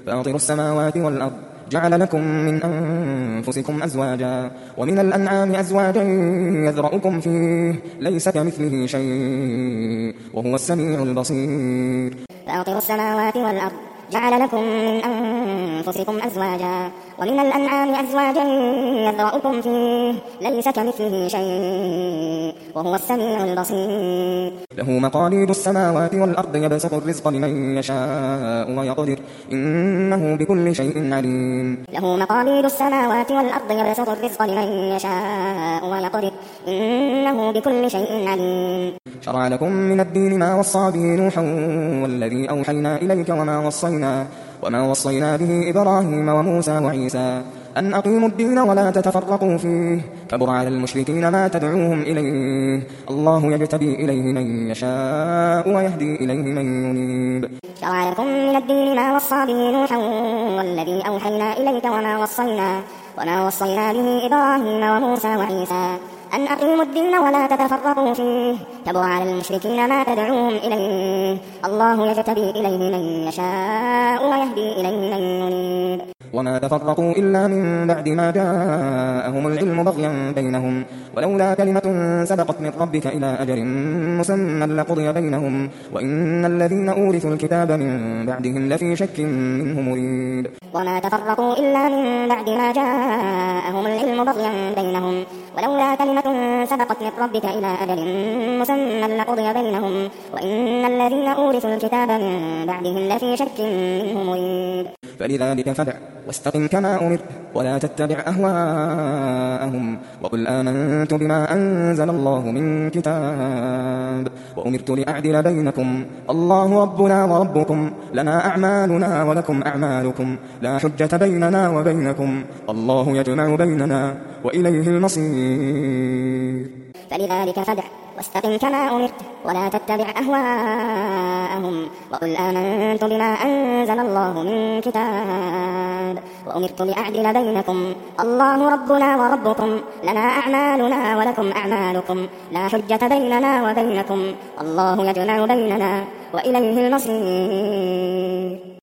فاطر السماوات والأرض جعل لكم من أنفسكم أزواجا ومن الأنعام أزواجا يذرأكم فيه ليس كمثله شيء وهو السميع البصير. فاطر السماوات والأرض جعل لكم من أنفسكم أزواجا ومن الأنعام أزواجا يذرأكم فيه ليس كمثله شيء وهو السميع البصير. له مقاليد السماوات والأرض يبسط الرزق لمن يشاء ويقدر إنه بكل شيء عليم. له مقاليد السماوات والأرض يبسط الرزق لمن يشاء ويقدر إنه بكل شيء عليم. شرع لكم من الدين ما وصى به نوحا والذي أوحينا إليك وما وصينا به إبراهيم وموسى وعيسى أن أقيموا الدين ولا تتفرقوا فيه كبر على المشركين ما تدعوهم إليه الله يجتبي إليه من يشاء ويهدي إليه من ينيب. شرع لكم من الدين ما وصى به نوحا والذي أوحينا إليك وما وصينا به إبراهيم وموسى وعيسى أن أقيموا الدين ولا تتفرقوا فيه كبر على المشركين ما تدعوهم إليه الله يجتبي إليه من يشاء ويهدي إليه من ينيب. وما تفرقوا إلا من بعد ما جاءهم العلم بغيا بينهم ولولا كلمة سبقت من ربك إلى أجل مسمى لقضي بينهم وإن الذين أورثوا الكتاب من بعدهم لفي شك منه مريب. وما تفرقوا إلا من بعد ما جاءهم العلم بغيا بينهم ولولا كلمة سبقت من ربك إلى أجل مسمى لقضي بينهم وإن الذين أورثوا الكتاب من بعدهم لفي شك منه مريب. فلذلك فادع واستقم كما أمرت ولا تتبع أهواءهم وقل آمنت بما أنزل الله من كتاب وأمرت لأعدل بينكم الله ربنا وربكم لنا أعمالنا ولكم أعمالكم لا حجة بيننا وبينكم الله يجمع بيننا وإليه المصير. فلذلك فادع واستقم كما أمرت ولا تتبع أهواءهم وقل آمنت بما أنزل الله من كتاب وأمرت لأعدل بينكم الله ربنا وربكم لنا أعمالنا ولكم أعمالكم لا حجة بيننا وبينكم الله يجمع بيننا وإليه المصير.